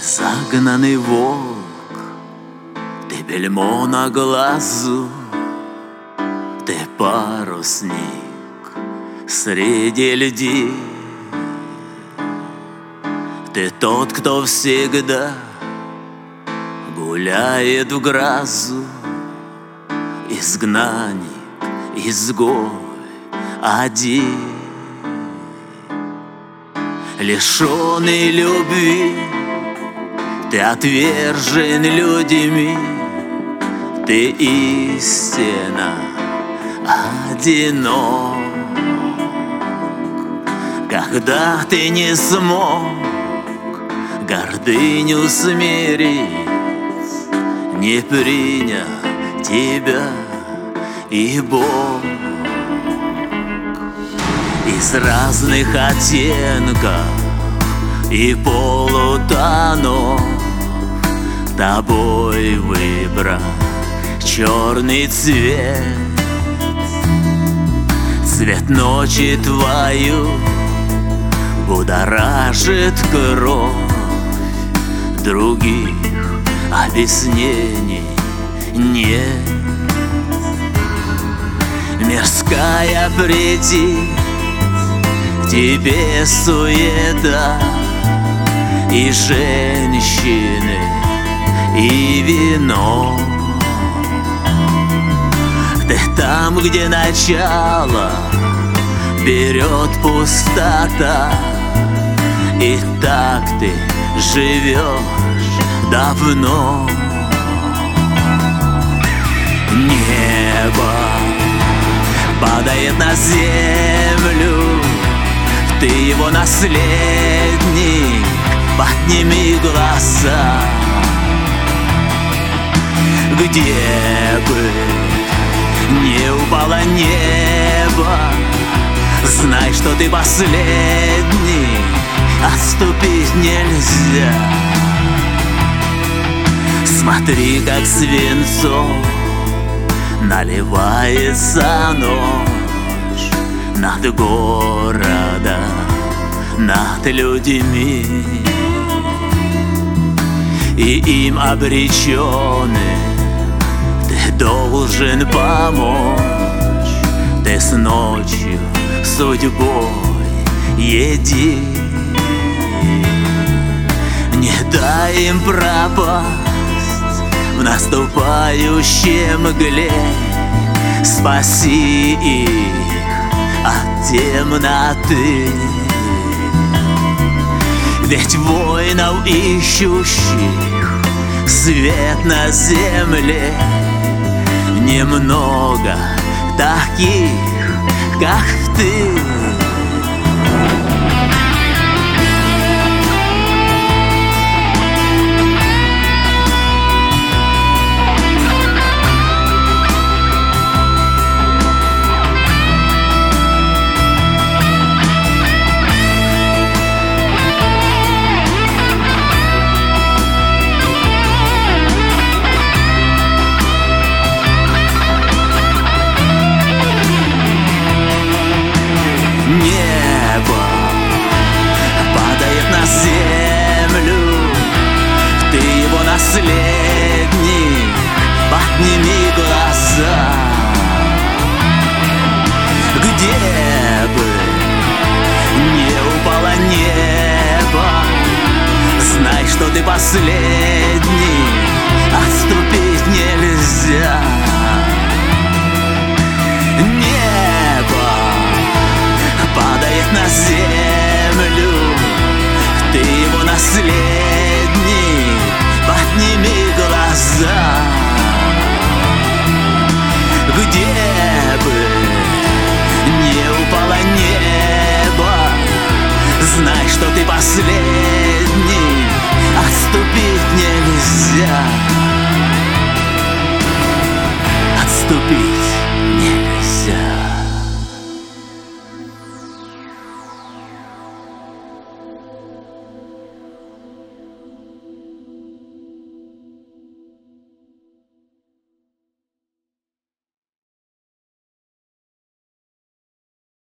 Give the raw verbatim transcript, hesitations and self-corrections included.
Загнанный волк, ты бельмо на глазу, ты парусник среди людей. Ты тот, кто всегда гуляет в грозу, изгнанник, изгой один. Лишенный любви, ты отвержен людьми, ты истинно одинок. Когда ты не смог гордыню смирить, не принял тебя и Бог. Из разных оттенков и полутонов тобой выбран черный цвет. Цвет ночи твою будоражит кровь, других объяснений нет. Мирская претит тебе суета, и женщины, и вино. Ты там, где начало берет пустота, и так ты живешь давно. Небо падает на землю, ты его наследник, подними глаза. Где бы не упало небо, знай, что ты последний, отступить нельзя. Смотри, как свинцом наливается ночь над городом, над людьми, и им обреченный ты должен помочь. Ты с ночью судьбой един, не дай им пропасть в наступающей мгле. Спаси их от темноты, ведь воинов, ищущих свет на земле, немного таких, как ты. Небо падает на землю, ты его наследник, подними глаза. Где бы не упало небо, знай, что ты последний, отступить нельзя. Падает на землю, ты его наследник, подними глаза. Где бы не упало небо, знай, что ты последний, отступить нельзя.